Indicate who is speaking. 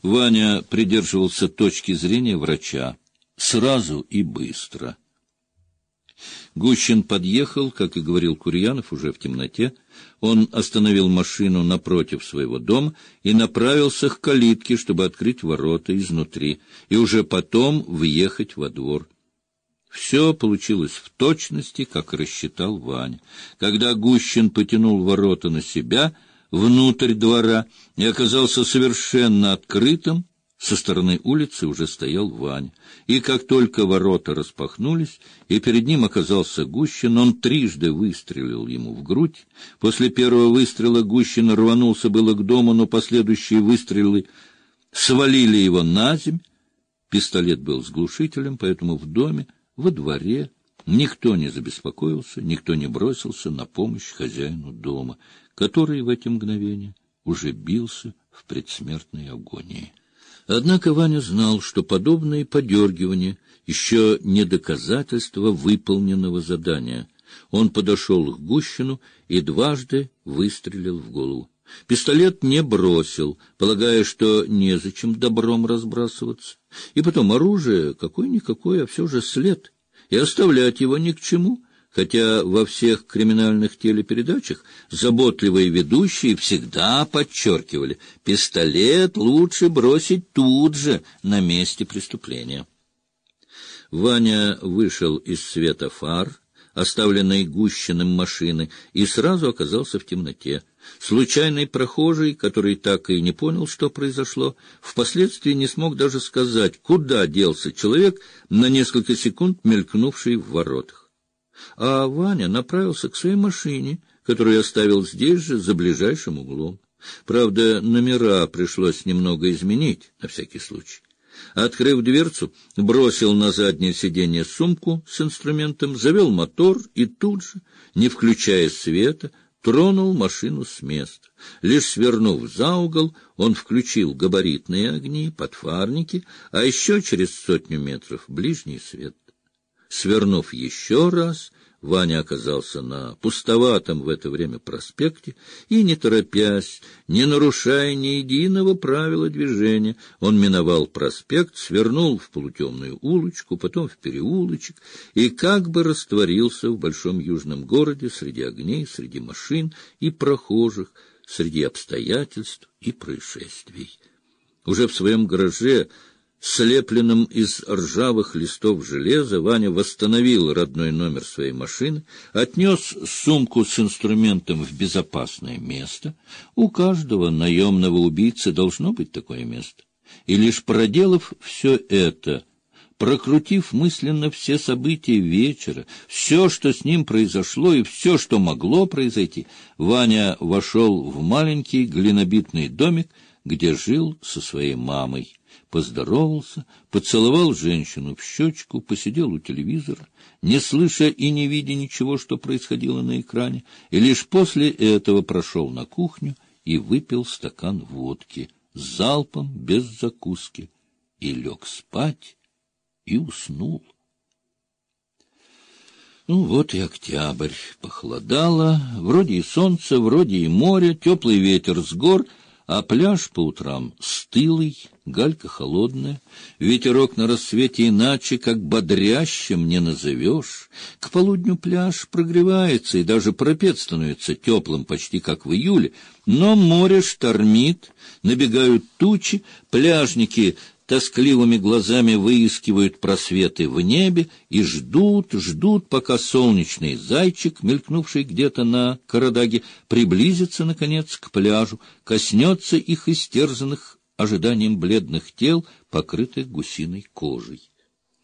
Speaker 1: Ваня придерживался точки зрения врача. Сразу и быстро. Гущин подъехал, как и говорил Курьянов, уже в темноте. Он остановил машину напротив своего дома и направился к калитке, чтобы открыть ворота изнутри, и уже потом въехать во двор. Все получилось в точности, как рассчитал Ваня. Когда Гущин потянул ворота на себя, внутрь двора, и оказался совершенно открытым, со стороны улицы уже стоял Ваня. И как только ворота распахнулись, и перед ним оказался Гущин, он трижды выстрелил ему в грудь. После первого выстрела Гущин рванулся было к дому, но последующие выстрелы свалили его на земь. Пистолет был с глушителем, поэтому в доме, во дворе никто не забеспокоился, никто не бросился на помощь хозяину дома, который в эти мгновения уже бился в предсмертной агонии. Однако Ваня знал, что подобные подергивания еще не доказательство выполненного задания. Он подошел к Гущину и дважды выстрелил в голову. Пистолет не бросил, полагая, что незачем добром разбрасываться. И потом оружие какое-никакое, а все же след, и оставлять его ни к чему. Хотя во всех криминальных телепередачах заботливые ведущие всегда подчеркивали, пистолет лучше бросить тут же, на месте преступления. Ваня вышел из света фар, оставленной Гущиным машины, и сразу оказался в темноте. Случайный прохожий, который так и не понял, что произошло, впоследствии не смог даже сказать, куда делся человек, на несколько секунд мелькнувший в воротах. А Ваня направился к своей машине, которую оставил здесь же, за ближайшим углом. Правда, номера пришлось немного изменить, на всякий случай. Открыв дверцу, бросил на заднее сиденье сумку с инструментом, завел мотор и тут же, не включая света, тронул машину с места. Лишь свернув за угол, он включил габаритные огни, подфарники, а еще через 100 метров ближний свет. Свернув еще раз, Ваня оказался на пустоватом в это время проспекте и, не торопясь, не нарушая ни единого правила движения, он миновал проспект, свернул в полутемную улочку, потом в переулочек и как бы растворился в большом южном городе среди огней, среди машин и прохожих, среди обстоятельств и происшествий. Уже в своем гараже, слепленным из ржавых листов железа, Ваня восстановил родной номер своей машины, отнес сумку с инструментом в безопасное место. У каждого наемного убийцы должно быть такое место. И лишь проделав все это, прокрутив мысленно все события вечера, все, что с ним произошло и все, что могло произойти, Ваня вошел в маленький глинобитный домик, где жил со своей мамой. Поздоровался, поцеловал женщину в щечку, посидел у телевизора, не слыша и не видя ничего, что происходило на экране, и лишь после этого прошел на кухню и выпил стакан водки залпом, без закуски, и лег спать, и уснул. Ну вот и октябрь. Похолодало, вроде и солнце, вроде и море, теплый ветер с гор, а пляж по утрам стылый, галька холодная, ветерок на рассвете иначе, как бодрящим не назовешь. К полудню пляж прогревается и даже пропет становится теплым, почти как в июле, но море штормит, набегают тучи, пляжники тоскливыми глазами выискивают просветы в небе и ждут, пока солнечный зайчик, мелькнувший где-то на Карадаге, приблизится, наконец, к пляжу, коснется их истерзанных ожиданием бледных тел, покрытых гусиной кожей.